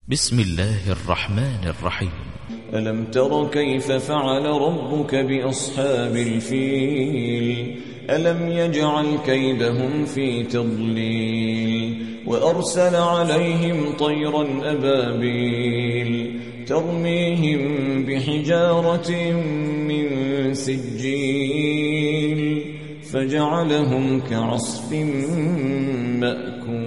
بسم الله الرحمن الرحيم. ألم تر كيف فعل ربك بأصحاب الفيل ألم يجعل كيدهم في تضليل وأرسل عليهم طيرا أبابيل ترميهم بحجارة من سجيل فجعلهم كعصف مأكول.